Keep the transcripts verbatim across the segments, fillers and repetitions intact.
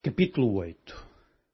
Capítulo oito.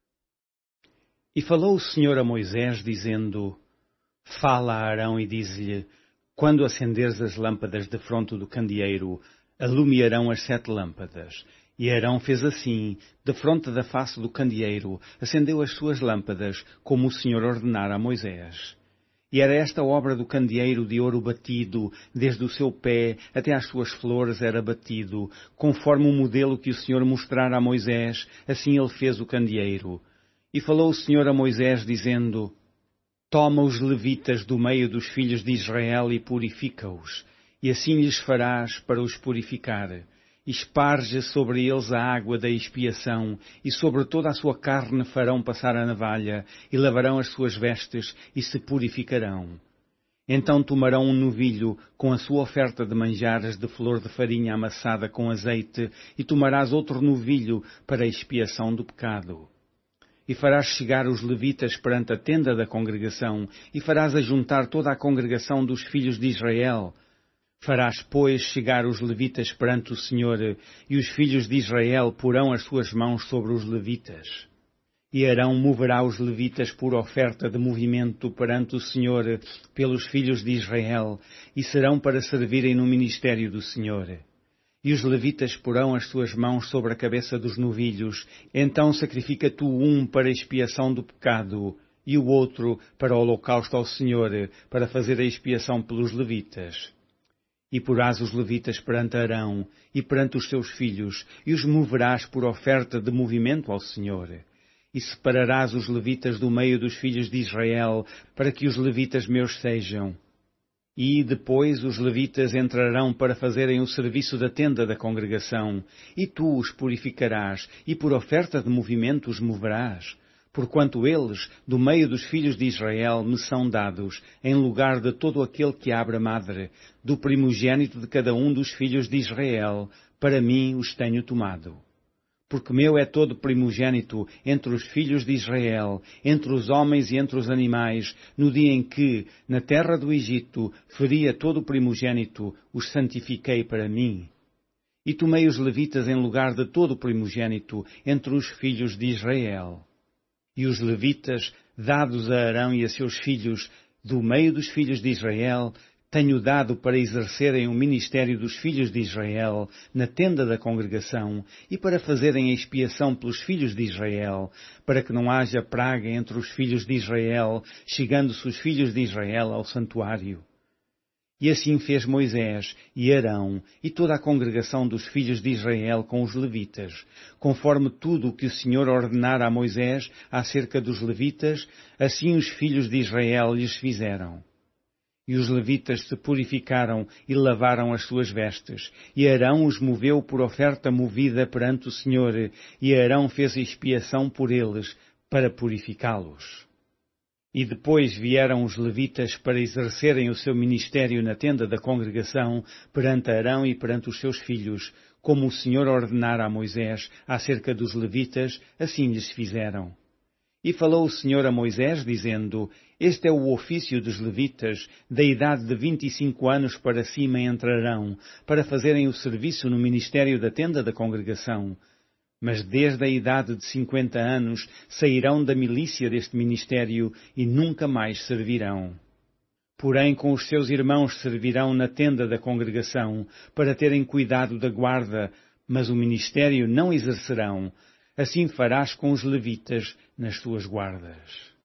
E falou o Senhor a Moisés, dizendo: Fala a Arão e diz-lhe: Quando acenderes as lâmpadas defronte do candeeiro, alumiarão as sete lâmpadas. E Arão fez assim, defronte da face do candeeiro, acendeu as suas lâmpadas, como o Senhor ordenara a Moisés. E era esta obra do candeeiro de ouro batido, desde o seu pé até às suas flores era batido, conforme o modelo que o Senhor mostrara a Moisés, assim ele fez o candeeiro. E falou o Senhor a Moisés, dizendo: Toma os levitas do meio dos filhos de Israel e purifica-os, e assim lhes farás para os purificar. Esparge sobre eles a água da expiação, e sobre toda a sua carne farão passar a navalha, e lavarão as suas vestes, e se purificarão. Então tomarão um novilho, com a sua oferta de manjares de flor de farinha amassada com azeite, e tomarás outro novilho para a expiação do pecado. E farás chegar os levitas perante a tenda da congregação, e farás ajuntar toda a congregação dos filhos de Israel. Farás, pois, chegar os levitas perante o Senhor, e os filhos de Israel porão as suas mãos sobre os levitas. E Arão moverá os levitas por oferta de movimento perante o Senhor pelos filhos de Israel, e serão para servirem no ministério do Senhor. E os levitas porão as suas mãos sobre a cabeça dos novilhos, então sacrifica tu um para a expiação do pecado, e o outro para o holocausto ao Senhor, para fazer a expiação pelos levitas. E porás os levitas perante Arão e perante os seus filhos, e os moverás por oferta de movimento ao Senhor. E separarás os levitas do meio dos filhos de Israel, para que os levitas meus sejam. E depois os levitas entrarão para fazerem o serviço da tenda da congregação, e tu os purificarás, e por oferta de movimento os moverás. Porquanto eles, do meio dos filhos de Israel, me são dados, em lugar de todo aquele que abre a madre, do primogênito de cada um dos filhos de Israel, para mim os tenho tomado. Porque meu é todo primogênito entre os filhos de Israel, entre os homens e entre os animais, no dia em que, na terra do Egito, feria todo o primogênito, os santifiquei para mim. E tomei os levitas em lugar de todo o primogênito entre os filhos de Israel. E os levitas, dados a Arão e a seus filhos, do meio dos filhos de Israel, tenho dado para exercerem o ministério dos filhos de Israel na tenda da congregação e para fazerem a expiação pelos filhos de Israel, para que não haja praga entre os filhos de Israel, chegando-se os filhos de Israel ao santuário. E assim fez Moisés e Arão e toda a congregação dos filhos de Israel com os levitas, conforme tudo o que o Senhor ordenara a Moisés acerca dos levitas, assim os filhos de Israel lhes fizeram. E os levitas se purificaram e lavaram as suas vestes, e Arão os moveu por oferta movida perante o Senhor, e Arão fez expiação por eles, para purificá-los. E depois vieram os levitas para exercerem o seu ministério na tenda da congregação, perante Arão e perante os seus filhos, como o Senhor ordenara a Moisés acerca dos levitas, assim lhes fizeram. E falou o Senhor a Moisés, dizendo: Este é o ofício dos levitas, da idade de vinte e cinco anos para cima entrarão, para fazerem o serviço no ministério da tenda da congregação. Mas desde a idade de cinquenta anos sairão da milícia deste ministério e nunca mais servirão. Porém com os seus irmãos servirão na tenda da congregação, para terem cuidado da guarda, mas o ministério não exercerão. Assim farás com os levitas nas suas guardas.